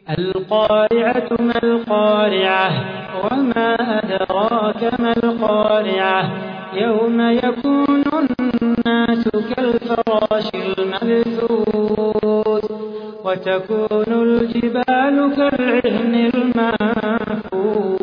القارعة ما القارعة وما أدراك ما القارعة يوم يكون الناس كالفراش المبثوث وتكون الجبال كالعهن المنفوش